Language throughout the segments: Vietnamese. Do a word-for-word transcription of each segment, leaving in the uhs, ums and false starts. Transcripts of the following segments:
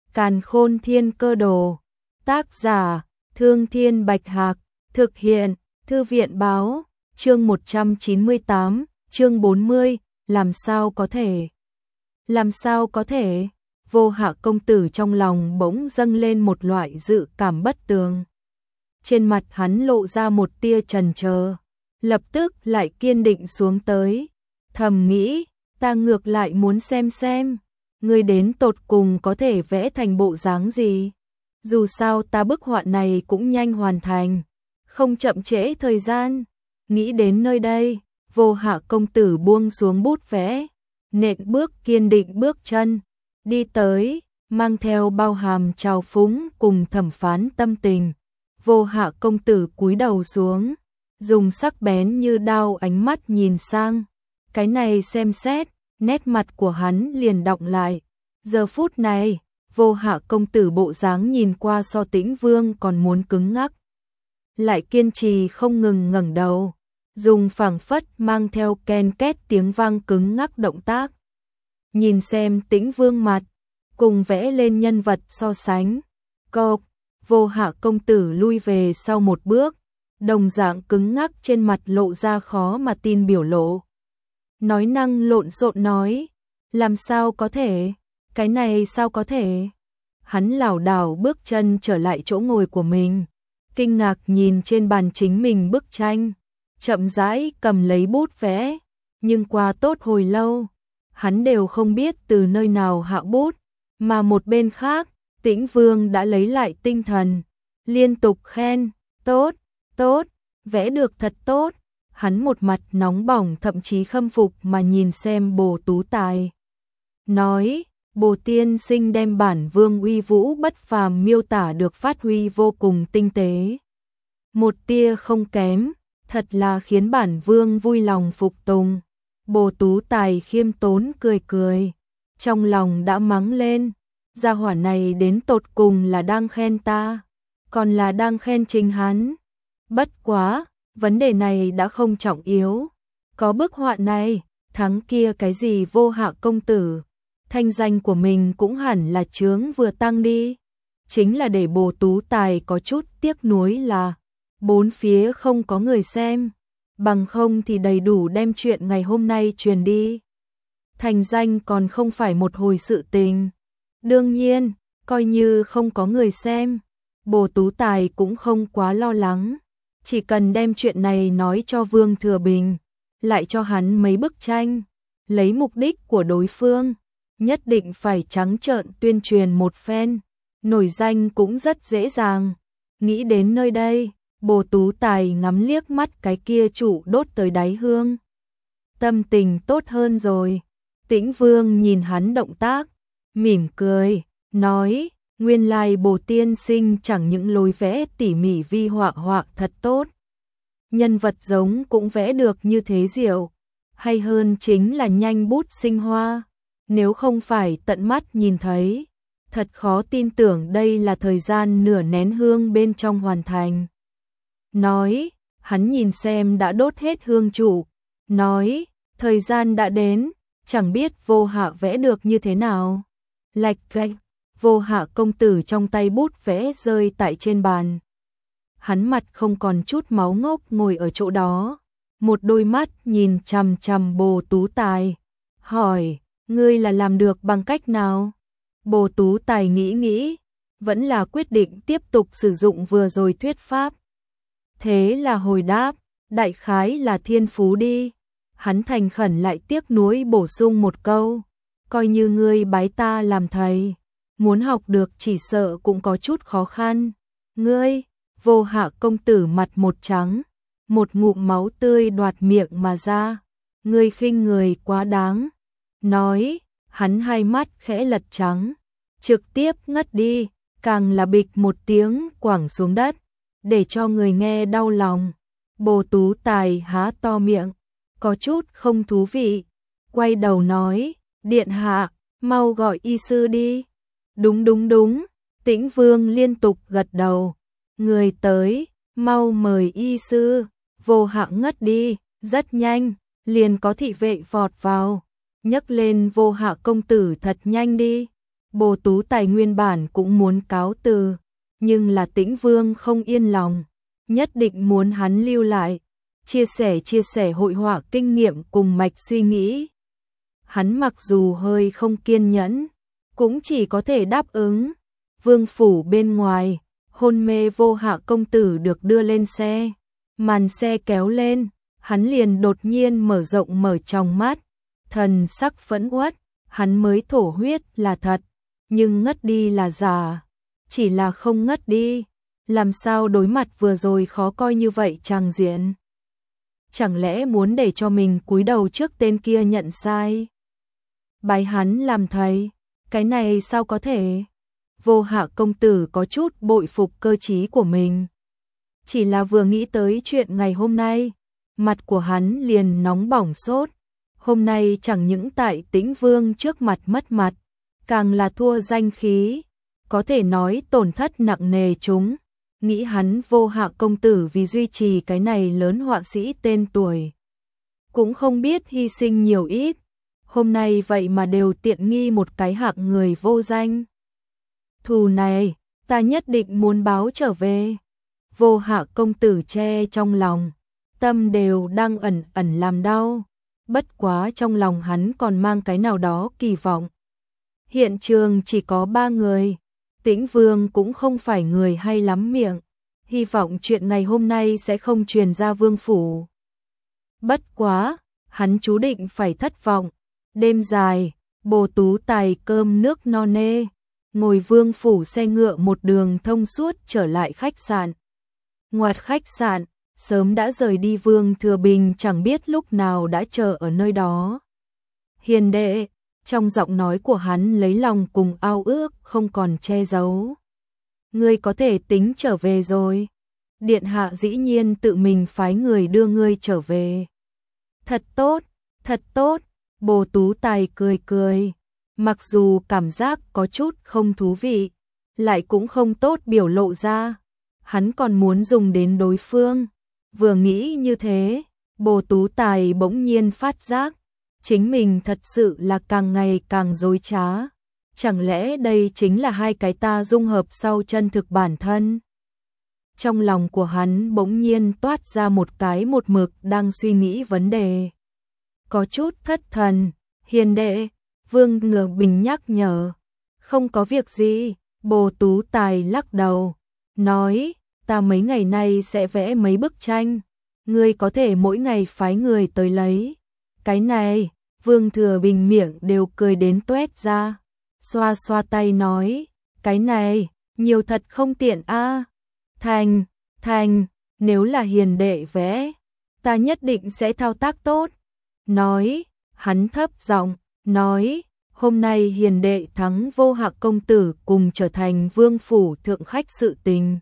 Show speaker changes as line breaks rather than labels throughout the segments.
Càn Khôn Thiên Cơ Đồ. Tác giả: Thương Thiên Bạch Hạc. Thực hiện: Thư viện Báo. Chương một trăm chín mươi tám, chương bốn mươi, làm sao có thể? Làm sao có thể? Vô Hạ công tử trong lòng bỗng dâng lên một loại dự cảm bất tường. Trên mặt hắn lộ ra một tia chần chờ, lập tức lại kiên định xuống tới. Thầm nghĩ, ta ngược lại muốn xem xem, ngươi đến tột cùng có thể vẽ thành bộ dáng gì. Dù sao ta bức họa này cũng nhanh hoàn thành, không chậm trễ thời gian. Nghĩ đến nơi đây, Vô Hạ công tử buông xuống bút vẽ, nện bước kiên định bước chân, đi tới, mang theo bao hàm trào phúng cùng thẩm phán tâm tình. Vô Hạ công tử cúi đầu xuống, dùng sắc bén như đao ánh mắt nhìn sang. Cái này xem xét, nét mặt của hắn liền đọng lại. Giờ phút này, Vô Hạ công tử bộ dáng nhìn qua so Tĩnh Vương còn muốn cứng ngắc. Lại kiên trì không ngừng ngẩng đầu, dùng phảng phất mang theo ken két tiếng vang cứng ngắc động tác. Nhìn xem Tĩnh Vương mặt, cùng vẽ lên nhân vật so sánh. Cộp, Vô Hạ công tử lui về sau một bước, đồng dạng cứng ngắc trên mặt lộ ra khó mà tin biểu lộ. Nói năng lộn xộn nói, làm sao có thể, cái này sao có thể. Hắn lảo đảo bước chân trở lại chỗ ngồi của mình, kinh ngạc nhìn trên bàn chính mình bức tranh, chậm rãi cầm lấy bút vẽ, nhưng qua tốt hồi lâu, hắn đều không biết từ nơi nào hạ bút, mà một bên khác, Tĩnh Vương đã lấy lại tinh thần, liên tục khen, tốt, tốt, vẽ được thật tốt. Hắn một mặt nóng bỏng thậm chí khâm phục mà nhìn xem Bồ Tú Tài. Nói, Bồ tiên sinh đem bản vương uy vũ bất phàm miêu tả được phát huy vô cùng tinh tế. Một tia không kém, thật là khiến bản vương vui lòng phục tùng. Bồ Tú Tài khiêm tốn cười cười, trong lòng đã mắng lên, gia hỏa này đến tột cùng là đang khen ta, còn là đang khen chính hắn. Bất quá, vấn đề này đã không trọng yếu. Có bức họa này, thắng kia cái gì Vô Hạ công tử, thanh danh của mình cũng hẳn là chướng vừa tăng đi. Chính là để Bồ Tú Tài có chút tiếc nuối là bốn phía không có người xem, bằng không thì đầy đủ đem chuyện ngày hôm nay truyền đi. Thành danh còn không phải một hồi sự tình. Đương nhiên, coi như không có người xem, Bồ Tú Tài cũng không quá lo lắng. Chỉ cần đem chuyện này nói cho Vương Thừa Bình, lại cho hắn mấy bức tranh, lấy mục đích của đối phương, nhất định phải trắng trợn tuyên truyền một phen, nổi danh cũng rất dễ dàng. Nghĩ đến nơi đây, Bồ Tú Tài ngắm liếc mắt cái kia trụ đốt tới đáy hương. Tâm tình tốt hơn rồi. Tĩnh Vương nhìn hắn động tác, mỉm cười, nói, nguyên lai Bồ tiên sinh chẳng những lối vẽ tỉ mỉ vi họa họa thật tốt, nhân vật giống cũng vẽ được như thế diệu, hay hơn chính là nhanh bút sinh hoa. Nếu không phải tận mắt nhìn thấy, thật khó tin tưởng đây là thời gian nửa nén hương bên trong hoàn thành. Nói, hắn nhìn xem đã đốt hết hương trụ, nói, thời gian đã đến, chẳng biết Vô Hạ vẽ được như thế nào. Lạch cạch, Vô Hạ công tử trong tay bút vẽ rơi tại trên bàn. Hắn mặt không còn chút máu ngốc ngồi ở chỗ đó, một đôi mắt nhìn chằm chằm Bồ Tú Tài, hỏi, ngươi là làm được bằng cách nào? Bồ Tú Tài nghĩ nghĩ, vẫn là quyết định tiếp tục sử dụng vừa rồi thuyết pháp. Thế là hồi đáp, đại khái là thiên phú đi. Hắn thành khẩn lại tiếc nuối bổ sung một câu, coi như ngươi bái ta làm thầy, muốn học được chỉ sợ cũng có chút khó khăn. Ngươi, Vô Hạ công tử mặt một trắng, một ngụm máu tươi đoạt miệng mà ra. Ngươi khinh người quá đáng. Nói, hắn hai mắt khẽ lật trắng, trực tiếp ngất đi, càng là bịch một tiếng quẳng xuống đất, để cho người nghe đau lòng. Bồ Tú Tài há to miệng, có chút không thú vị, quay đầu nói, điện hạ, mau gọi y sư đi. Đúng đúng đúng, Tĩnh Vương liên tục gật đầu, người tới, mau mời y sư. Vô Hạ ngất đi, rất nhanh, liền có thị vệ vọt vào, nhấc lên Vô Hạ công tử thật nhanh đi. Bồ Tú Tài nguyên bản cũng muốn cáo từ, nhưng là Tĩnh Vương không yên lòng, nhất định muốn hắn lưu lại, chia sẻ chia sẻ hội họa kinh nghiệm cùng mạch suy nghĩ. Hắn mặc dù hơi không kiên nhẫn, cũng chỉ có thể đáp ứng. Vương phủ bên ngoài, hôn mê Vô Hạ công tử được đưa lên xe, màn xe kéo lên, hắn liền đột nhiên mở rộng mở tròng mắt, thần sắc phẫn uất, hắn mới thổ huyết là thật, nhưng ngất đi là giả, chỉ là không ngất đi, làm sao đối mặt vừa rồi khó coi như vậy tràng diện. Chẳng lẽ muốn để cho mình cúi đầu trước tên kia nhận sai? Bái hắn làm thầy, cái này sao có thể? Vô Hạ công tử có chút bội phục cơ trí của mình. Chỉ là vừa nghĩ tới chuyện ngày hôm nay, mặt của hắn liền nóng bỏng sốt. Hôm nay chẳng những tại Tĩnh Vương trước mặt mất mặt, càng là thua danh khí, có thể nói tổn thất nặng nề chúng. Nghĩ hắn Vô Hạ công tử vì duy trì cái này lớn họa sĩ tên tuổi, cũng không biết hy sinh nhiều ít, hôm nay vậy mà đều tiện nghi một cái hạng người vô danh. Thù này, ta nhất định muốn báo trở về. Vô Hạ công tử che trong lòng, tâm đều đang ẩn ẩn làm đau, bất quá trong lòng hắn còn mang cái nào đó kỳ vọng. Hiện trường chỉ có ba người, Tĩnh Vương cũng không phải người hay lắm miệng, hy vọng chuyện ngày hôm nay sẽ không truyền ra vương phủ. Bất quá, hắn chú định phải thất vọng. Đêm dài, Bồ Tú Tài cơm nước no nê, ngồi vương phủ xe ngựa một đường thông suốt trở lại khách sạn. Ngoài khách sạn, sớm đã rời đi Vương Thừa Bình chẳng biết lúc nào đã chờ ở nơi đó. Hiền đệ, trong giọng nói của hắn lấy lòng cùng ao ước không còn che giấu. Ngươi có thể tính trở về rồi. Điện hạ dĩ nhiên tự mình phái người đưa ngươi trở về. Thật tốt, thật tốt, Bồ Tú Tài cười cười. Mặc dù cảm giác có chút không thú vị, lại cũng không tốt biểu lộ ra. Hắn còn muốn dùng đến đối phương. Vừa nghĩ như thế, Bồ Tú Tài bỗng nhiên phát giác, chính mình thật sự là càng ngày càng dối trá. Chẳng lẽ đây chính là hai cái ta dung hợp sau chân thực bản thân? Trong lòng của hắn bỗng nhiên toát ra một cái một mực đang suy nghĩ vấn đề. Có chút thất thần, hiền đệ, Vương Ngừa Bình nhắc nhở. Không có việc gì, Bồ Tú Tài lắc đầu, nói, ta mấy ngày nay sẽ vẽ mấy bức tranh, ngươi có thể mỗi ngày phái người tới lấy. Cái này, Vương Thừa Bình miệng đều cười đến tuét ra, xoa xoa tay nói, cái này, nhiều thật không tiện a. Thành, thành, nếu là hiền đệ vẽ, ta nhất định sẽ thao tác tốt. Nói, hắn thấp giọng, nói, hôm nay hiền đệ thắng Vô Hạ công tử cùng trở thành vương phủ thượng khách sự tình.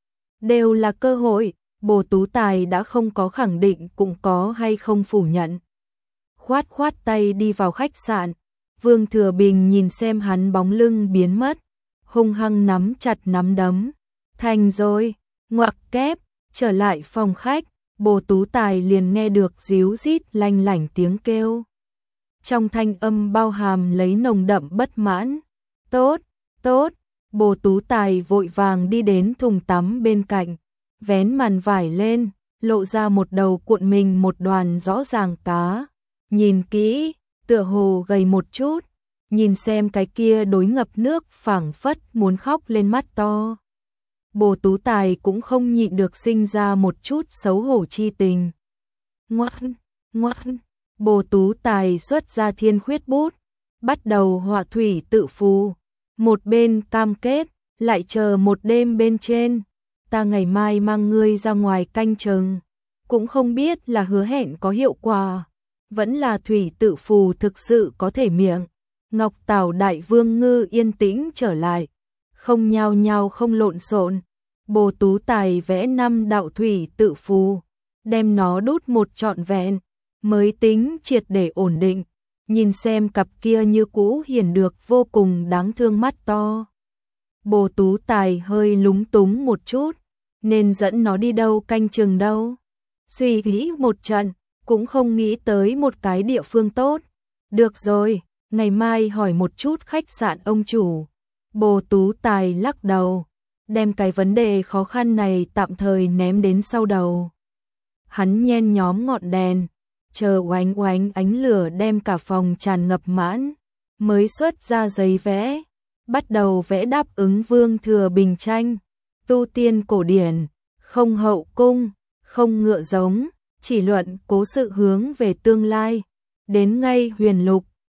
Đều là cơ hội, Bồ Tú Tài đã không có khẳng định cũng có hay không phủ nhận. Khoát khoát tay đi vào khách sạn, Vương Thừa Bình nhìn xem hắn bóng lưng biến mất, hung hăng nắm chặt nắm đấm. Thành rồi, ngoặc kép, trở lại phòng khách, Bồ Tú Tài liền nghe được díu rít lanh lảnh tiếng kêu. Trong thanh âm bao hàm lấy nồng đậm bất mãn. Tốt, tốt, Bồ Tú Tài vội vàng đi đến thùng tắm bên cạnh, vén màn vải lên, lộ ra một đầu cuộn mình một đoàn rõ ràng cá. Nhìn kỹ, tựa hồ gầy một chút, nhìn xem cái kia đối ngập nước phảng phất muốn khóc lên mắt to. Bồ Tú Tài cũng không nhịn được sinh ra một chút xấu hổ chi tình. Ngoan, ngoan, Bồ Tú Tài xuất ra thiên khuyết bút, bắt đầu họa thủy tự phù. Một bên cam kết, lại chờ một đêm bên trên. Ta ngày mai mang ngươi ra ngoài canh chừng, cũng không biết là hứa hẹn có hiệu quả, vẫn là thủy tự phù thực sự có thể miệng. Ngọc Tảo Đại Vương Ngư yên tĩnh trở lại, không nhao nhao không lộn xộn. Bồ Tú Tài vẽ năm đạo thủy tự phù, đem nó đút một trọn vẹn, mới tính triệt để ổn định. Nhìn xem cặp kia như cũ hiền được vô cùng đáng thương mắt to. Bồ Tú Tài hơi lúng túng một chút, nên dẫn nó đi đâu canh chừng đâu. Suy nghĩ một trận, cũng không nghĩ tới một cái địa phương tốt. Được rồi, ngày mai hỏi một chút khách sạn ông chủ. Bồ Tú Tài lắc đầu, đem cái vấn đề khó khăn này tạm thời ném đến sau đầu. Hắn nhen nhóm ngọn đèn, chờ oánh oánh ánh lửa đem cả phòng tràn ngập mãn, mới xuất ra giấy vẽ, bắt đầu vẽ đáp ứng Vương Thừa Bình tranh, tu tiên cổ điển, không hậu cung, không ngựa giống, chỉ luận cố sự hướng về tương lai, đến ngay huyền lục,